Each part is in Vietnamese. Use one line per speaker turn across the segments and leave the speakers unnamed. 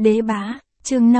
Đế bá, chương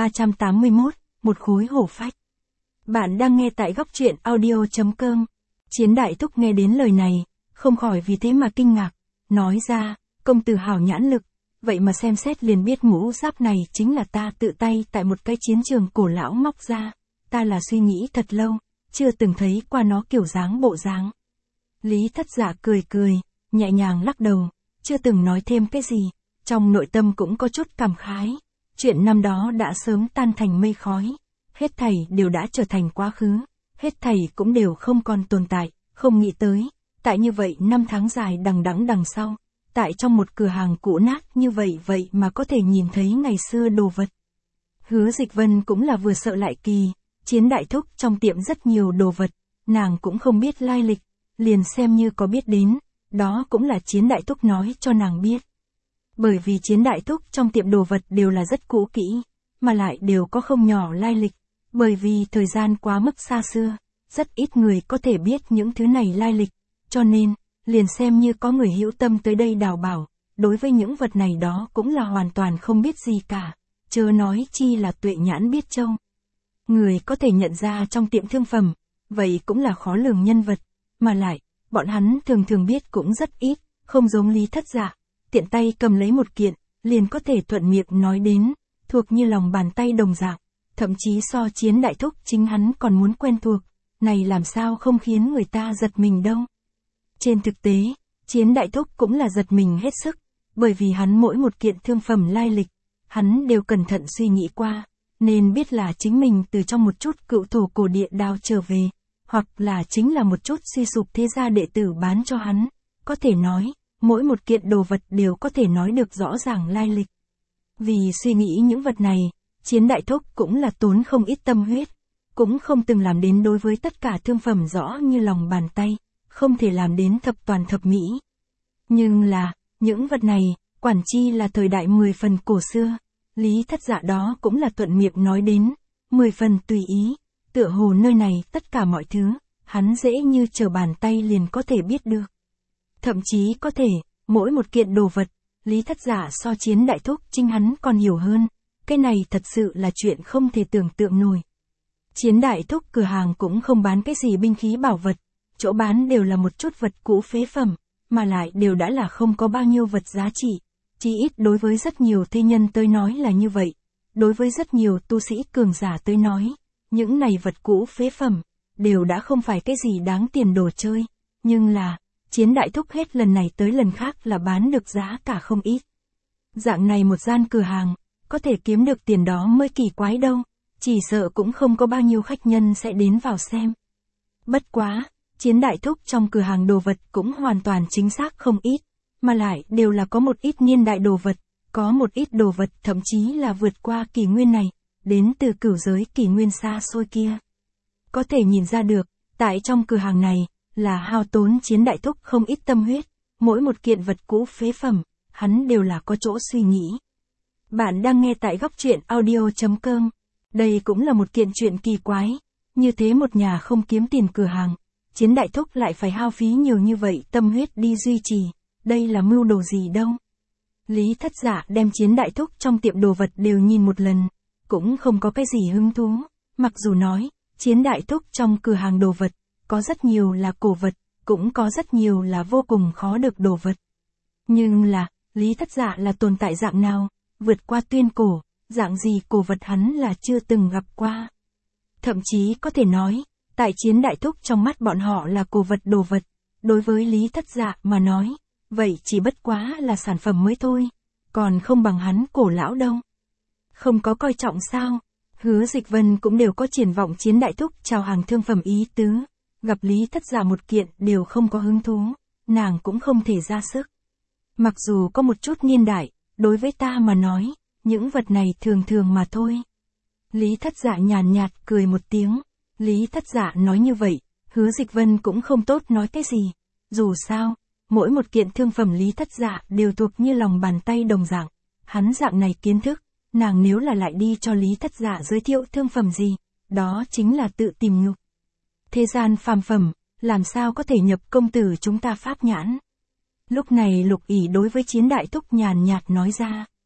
5381, một khối hổ phách. Bạn đang nghe tại góc truyện audio.com. Chiến đại thúc nghe đến lời này, không khỏi vì thế mà kinh ngạc, nói ra, công tử hảo nhãn lực, vậy mà xem xét liền biết mũ giáp này chính là ta tự tay tại một cái chiến trường cổ lão móc ra, ta là suy nghĩ thật lâu, chưa từng thấy qua nó kiểu dáng bộ dáng. Lý Thất Dạ cười cười, nhẹ nhàng lắc đầu, chưa từng nói thêm cái gì, trong nội tâm cũng có chút cảm khái, chuyện năm đó đã sớm tan thành mây khói, hết thảy đều đã trở thành quá khứ, hết thảy cũng đều không còn tồn tại, không nghĩ tới, tại như vậy năm tháng dài đằng đẵng đằng sau, tại trong một cửa hàng cũ nát như vậy mà có thể nhìn thấy ngày xưa đồ vật. Hứa Dịch Vân cũng là vừa sợ lại kỳ, Chiến đại thúc trong tiệm rất nhiều đồ vật, nàng cũng không biết lai lịch, liền xem như có biết đến, đó cũng là Chiến đại thúc nói cho nàng biết. Bởi vì Chiến đại thúc trong tiệm đồ vật đều là rất cũ kỹ, mà lại đều có không nhỏ lai lịch, bởi vì thời gian quá mức xa xưa, rất ít người có thể biết những thứ này lai lịch, cho nên, liền xem như có người hữu tâm tới đây đào bảo, đối với những vật này đó cũng là hoàn toàn không biết gì cả, chớ nói chi là tuệ nhãn biết trông. Người có thể nhận ra trong tiệm thương phẩm, vậy cũng là khó lường nhân vật, mà lại, bọn hắn thường biết cũng rất ít, không giống Lý Thất Dạ, tiện tay cầm lấy một kiện, liền có thể thuận miệng nói đến, thuộc như lòng bàn tay đồng dạng, thậm chí so Chiến đại thúc chính hắn còn muốn quen thuộc, này làm sao không khiến người ta giật mình đâu. Trên thực tế, Chiến đại thúc cũng là giật mình hết sức, bởi vì hắn mỗi một kiện thương phẩm lai lịch, hắn đều cẩn thận suy nghĩ qua, nên biết là chính mình từ trong một chút cựu thổ cổ địa đào trở về, hoặc là chính là một chút suy sụp thế gia đệ tử bán cho hắn, có thể nói, mỗi một kiện đồ vật đều có thể nói được rõ ràng lai lịch. Vì suy nghĩ những vật này, Chiến đại thúc cũng là tốn không ít tâm huyết, cũng không từng làm đến đối với tất cả thương phẩm rõ như lòng bàn tay, không thể làm đến thập toàn thập mỹ. Nhưng là, những vật này, quản chi là thời đại 10 phần cổ xưa, Lý Thất Dạ đó cũng là thuận miệng nói đến, 10 phần tùy ý, tựa hồ nơi này tất cả mọi thứ, hắn dễ như trở bàn tay liền có thể biết được. Thậm chí có thể, mỗi một kiện đồ vật, Lý Thất Dạ so Chiến đại thúc chính hắn còn hiểu hơn, cái này thật sự là chuyện không thể tưởng tượng nổi. Chiến đại thúc cửa hàng cũng không bán cái gì binh khí bảo vật, chỗ bán đều là một chút vật cũ phế phẩm, mà lại đều đã là không có bao nhiêu vật giá trị, chỉ ít đối với rất nhiều thế nhân tới nói là như vậy, đối với rất nhiều tu sĩ cường giả tới nói, những này vật cũ phế phẩm, đều đã không phải cái gì đáng tiền đồ chơi, nhưng là, Chiến đại thúc hết lần này tới lần khác là bán được giá cả không ít. Dạng này một gian cửa hàng, có thể kiếm được tiền đó mới kỳ quái đâu, chỉ sợ cũng không có bao nhiêu khách nhân sẽ đến vào xem. Bất quá, Chiến đại thúc trong cửa hàng đồ vật cũng hoàn toàn chính xác không ít, mà lại đều là có một ít niên đại đồ vật, có một ít đồ vật thậm chí là vượt qua kỷ nguyên này, đến từ cửu giới kỷ nguyên xa xôi kia. Có thể nhìn ra được, tại trong cửa hàng này, là hao tốn Chiến đại thúc không ít tâm huyết, mỗi một kiện vật cũ phế phẩm, hắn đều là có chỗ suy nghĩ. Bạn đang nghe tại góc truyện audio.com, đây cũng là một kiện chuyện kỳ quái, như thế một nhà không kiếm tiền cửa hàng, Chiến đại thúc lại phải hao phí nhiều như vậy tâm huyết đi duy trì, đây là mưu đồ gì đâu. Lý Thất Dạ đem Chiến đại thúc trong tiệm đồ vật đều nhìn một lần, cũng không có cái gì hứng thú, mặc dù nói, Chiến đại thúc trong cửa hàng đồ vật, có rất nhiều là cổ vật, cũng có rất nhiều là vô cùng khó được đồ vật. Nhưng là, Lý Thất Dạ là tồn tại dạng nào, vượt qua tuyên cổ, dạng gì cổ vật hắn là chưa từng gặp qua. Thậm chí có thể nói, tại Chiến đại thúc trong mắt bọn họ là cổ vật đồ vật, đối với Lý Thất Dạ mà nói, vậy chỉ bất quá là sản phẩm mới thôi, còn không bằng hắn cổ lão đâu. Không có coi trọng sao, Hứa Dịch Vân cũng đều có triển vọng Chiến đại thúc chào hàng thương phẩm ý tứ, gặp Lý Thất Dạ một kiện đều không có hứng thú, nàng cũng không thể ra sức. Mặc dù có một chút niên đại, đối với ta mà nói, những vật này thường mà thôi. Lý Thất Dạ nhàn nhạt cười một tiếng, Lý Thất Dạ nói như vậy, Hứa Dịch Vân cũng không tốt nói cái gì, dù sao, mỗi một kiện thương phẩm Lý Thất Dạ đều thuộc như lòng bàn tay đồng dạng, hắn dạng này kiến thức, nàng nếu là lại đi cho Lý Thất Dạ giới thiệu thương phẩm gì, đó chính là tự tìm nhục. Thế gian phàm phẩm, làm sao có thể nhập công tử chúng ta pháp nhãn. Lúc này Lục Ỷ đối với Chiến đại thúc nhàn nhạt nói ra.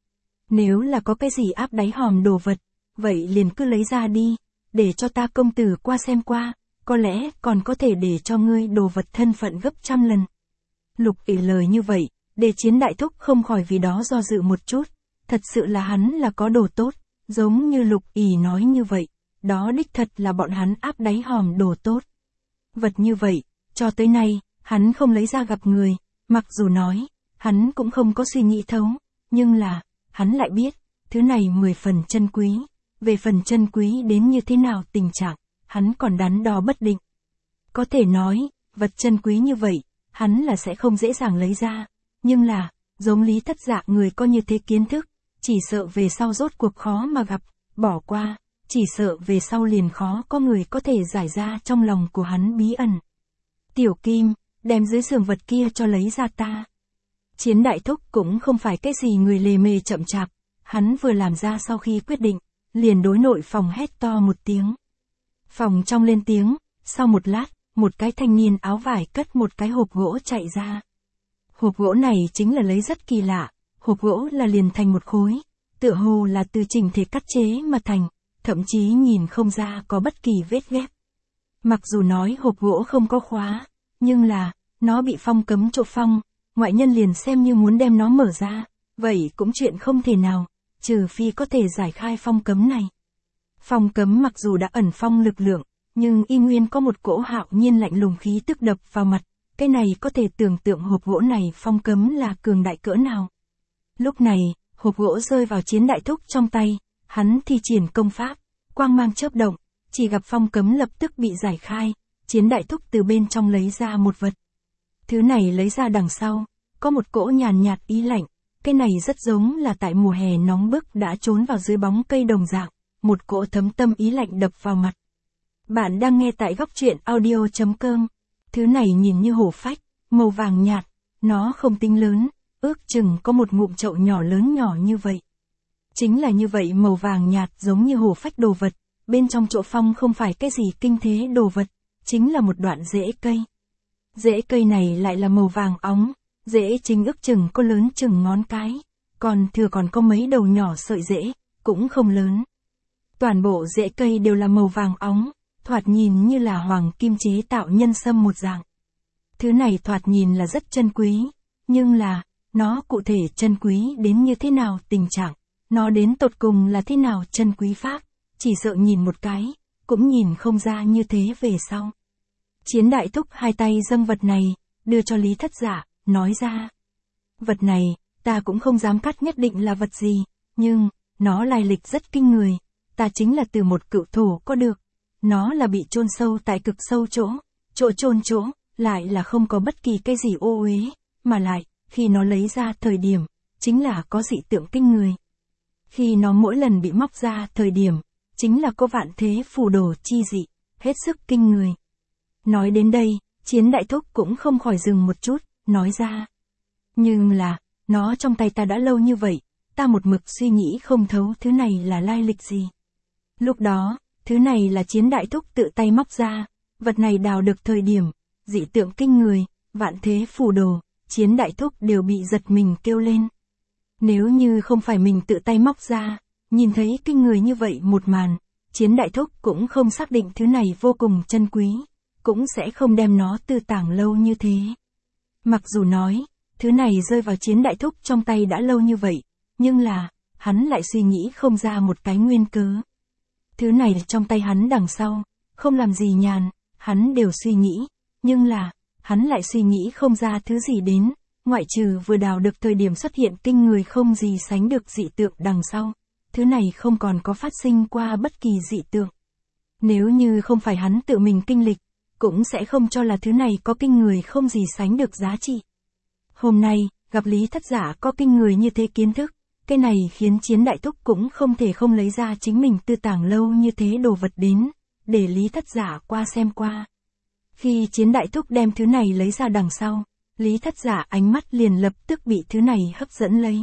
Nếu là có cái gì áp đáy hòm đồ vật, vậy liền cứ lấy ra đi, để cho ta công tử qua xem qua, có lẽ còn có thể để cho ngươi đồ vật thân phận gấp trăm lần. Lục ỷ lời như vậy, để Chiến đại thúc không khỏi vì đó do dự một chút, thật sự là hắn là có đồ tốt, giống như Lục ỷ nói như vậy, đó đích thật là bọn hắn áp đáy hòm đồ tốt. Vật như vậy, cho tới nay, hắn không lấy ra gặp người, mặc dù nói, hắn cũng không có suy nghĩ thấu, nhưng là, hắn lại biết, thứ này 10 phần chân quý, về phần chân quý đến như thế nào tình trạng, hắn còn đắn đo bất định. Có thể nói, vật chân quý như vậy, hắn là sẽ không dễ dàng lấy ra, nhưng là, giống Lý Thất Dạ người có như thế kiến thức, chỉ sợ về sau rốt cuộc khó mà gặp, bỏ qua, chỉ sợ về sau liền khó có người có thể giải ra trong lòng của hắn bí ẩn. Tiểu Kim, đem dưới giường vật kia cho lấy ra ta. Chiến đại thúc cũng không phải cái gì người lề mề chậm chạp, hắn vừa làm ra sau khi quyết định, liền đối nội phòng hét to một tiếng. Phòng trong lên tiếng, sau một lát, một cái thanh niên áo vải cất một cái hộp gỗ chạy ra. Hộp gỗ này chính là lấy rất kỳ lạ, hộp gỗ là liền thành một khối, tựa hồ là từ chỉnh thể cắt chế mà thành, thậm chí nhìn không ra có bất kỳ vết ghép. Mặc dù nói hộp gỗ không có khóa, nhưng là, nó bị phong cấm chỗ phong, ngoại nhân liền xem như muốn đem nó mở ra, vậy cũng chuyện không thể nào, trừ phi có thể giải khai phong cấm này. Phong cấm mặc dù đã ẩn phong lực lượng, nhưng y nguyên có một cỗ hạo nhiên lạnh lùng khí tức đập vào mặt, cái này có thể tưởng tượng hộp gỗ này phong cấm là cường đại cỡ nào. Lúc này, hộp gỗ rơi vào Chiến đại thúc trong tay, hắn thi triển công pháp, quang mang chớp động, chỉ gặp phong cấm lập tức bị giải khai, Chiến đại thúc từ bên trong lấy ra một vật. Thứ này lấy ra đằng sau, có một cỗ nhàn nhạt ý lạnh, cái này rất giống là tại mùa hè nóng bức đã trốn vào dưới bóng cây đồng dạng, một cỗ thấm tâm ý lạnh đập vào mặt. Bạn đang nghe tại góc truyện audio.com. Thứ này nhìn như hổ phách, màu vàng nhạt, nó không tính lớn, ước chừng có một ngụm chậu nhỏ lớn nhỏ như vậy. Chính là như vậy màu vàng nhạt giống như hổ phách đồ vật, bên trong chỗ phong không phải cái gì kinh thế đồ vật, chính là một đoạn rễ cây. Rễ cây này lại là màu vàng óng, rễ chính ước chừng có lớn chừng ngón cái, còn thừa còn có mấy đầu nhỏ sợi rễ, cũng không lớn. Toàn bộ rễ cây đều là màu vàng óng, thoạt nhìn như là hoàng kim chế tạo nhân sâm một dạng. Thứ này thoạt nhìn là rất chân quý, nhưng là, nó cụ thể chân quý đến như thế nào tình trạng, nó đến tột cùng là thế nào chân quý pháp, chỉ sợ nhìn một cái, cũng nhìn không ra như thế về sau. Chiến đại thúc hai tay dâng vật này, đưa cho Lý Thất Dạ, nói ra. Vật này, ta cũng không dám cắt nhất định là vật gì, nhưng, nó lai lịch rất kinh người, ta chính là từ một cựu thổ có được. Nó là bị chôn sâu tại cực sâu chỗ chôn chỗ, lại là không có bất kỳ cái gì ô uế, mà lại, khi nó lấy ra thời điểm, chính là có dị tượng kinh người. Khi nó mỗi lần bị móc ra thời điểm, chính là có vạn thế phù đồ chi dị, hết sức kinh người. Nói đến đây, Chiến đại thúc cũng không khỏi dừng một chút, nói ra. Nhưng là, nó trong tay ta đã lâu như vậy, ta một mực suy nghĩ không thấu thứ này là lai lịch gì. Lúc đó, thứ này là Chiến đại thúc tự tay móc ra, vật này đào được thời điểm, dị tượng kinh người, vạn thế phù đồ, Chiến đại thúc đều bị giật mình kêu lên. Nếu như không phải mình tự tay móc ra, nhìn thấy kinh người như vậy một màn, Chiến đại thúc cũng không xác định thứ này vô cùng chân quý, cũng sẽ không đem nó tư tàng lâu như thế. Mặc dù nói, thứ này rơi vào Chiến đại thúc trong tay đã lâu như vậy, nhưng là, hắn lại suy nghĩ không ra một cái nguyên cớ. Thứ này trong tay hắn đằng sau, không làm gì nhàn, hắn đều suy nghĩ, nhưng là, hắn lại suy nghĩ không ra thứ gì đến, ngoại trừ vừa đào được thời điểm xuất hiện kinh người không gì sánh được dị tượng đằng sau, thứ này không còn có phát sinh qua bất kỳ dị tượng. Nếu như không phải hắn tự mình kinh lịch, cũng sẽ không cho là thứ này có kinh người không gì sánh được giá trị. Hôm nay, gặp Lý Thất Dạ có kinh người như thế kiến thức, cái này khiến Chiến đại thúc cũng không thể không lấy ra chính mình tư tàng lâu như thế đồ vật đến, để Lý Thất Dạ qua xem qua. Khi Chiến đại thúc đem thứ này lấy ra đằng sau, Lý Thất Dạ ánh mắt liền lập tức bị thứ này hấp dẫn lấy.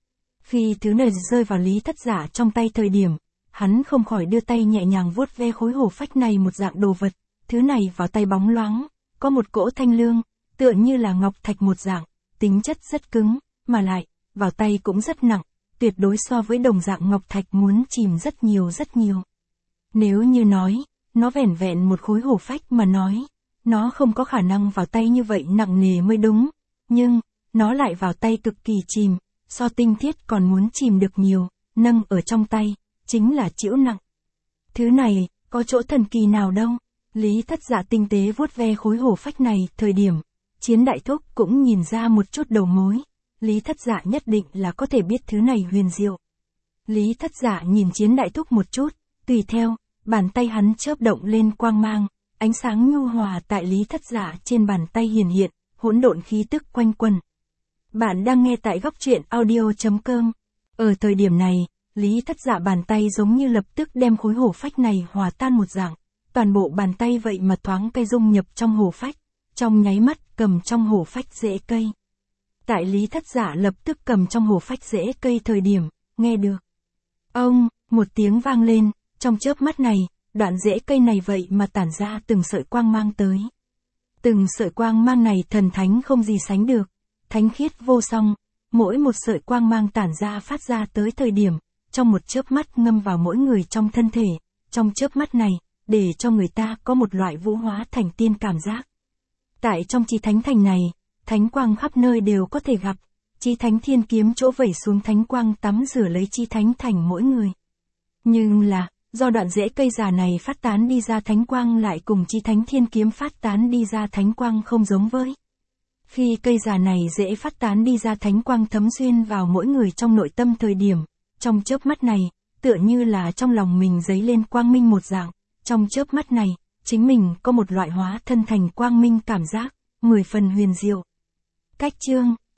Khi thứ này rơi vào Lý Thất Dạ trong tay thời điểm, hắn không khỏi đưa tay nhẹ nhàng vuốt ve khối hổ phách này một dạng đồ vật, thứ này vào tay bóng loáng, có một cỗ thanh lương, tựa như là ngọc thạch một dạng, tính chất rất cứng, mà lại, vào tay cũng rất nặng, tuyệt đối so với đồng dạng ngọc thạch muốn chìm rất nhiều rất nhiều. Nếu như nói, nó vẻn vẹn một khối hổ phách mà nói, nó không có khả năng vào tay như vậy nặng nề mới đúng, nhưng, nó lại vào tay cực kỳ chìm, so tinh thiết còn muốn chìm được nhiều, nâng ở trong tay, chính là chịu nặng. Thứ này, có chỗ thần kỳ nào đâu, Lý Thất Dạ tinh tế vuốt ve khối hổ phách này, thời điểm, Chiến Đại Thúc cũng nhìn ra một chút đầu mối, Lý Thất Dạ nhất định là có thể biết thứ này huyền diệu. Lý Thất Dạ nhìn Chiến Đại Thúc một chút, tùy theo, bàn tay hắn chớp động lên quang mang, ánh sáng nhu hòa tại Lý Thất Dạ trên bàn tay hiển hiện, hỗn độn khí tức quanh quẩn. Bạn đang nghe tại góc truyện audio.com. Ở thời điểm này, Lý Thất Dạ bàn tay giống như lập tức đem khối hổ phách này hòa tan một dạng, toàn bộ bàn tay vậy mà thoáng cây dung nhập trong hổ phách, trong nháy mắt cầm trong hổ phách rễ cây. Tại Lý Thất Dạ lập tức cầm trong hổ phách rễ cây thời điểm, nghe được. Ông, một tiếng vang lên, trong chớp mắt này, đoạn rễ cây này vậy mà tản ra từng sợi quang mang tới. Từng sợi quang mang này thần thánh không gì sánh được, thánh khiết vô song, mỗi một sợi quang mang tản ra phát ra tới thời điểm, trong một chớp mắt ngâm vào mỗi người trong thân thể, trong chớp mắt này, để cho người ta có một loại vũ hóa thành tiên cảm giác. Tại trong Chí Thánh Thành này, thánh quang khắp nơi đều có thể gặp, Chí Thánh Thiên Kiếm chỗ vẩy xuống thánh quang tắm rửa lấy Chí Thánh Thành mỗi người. Nhưng là, do đoạn rễ cây già này phát tán đi ra thánh quang lại cùng Chí Thánh Thiên Kiếm phát tán đi ra thánh quang không giống với. Khi cây già này dễ phát tán đi ra thánh quang thấm xuyên vào mỗi người trong nội tâm thời điểm, trong chớp mắt này, tựa như là trong lòng mình dấy lên quang minh một dạng, trong chớp mắt này, chính mình có một loại hóa thân thành quang minh cảm giác, 10 phần huyền diệu. Cách chương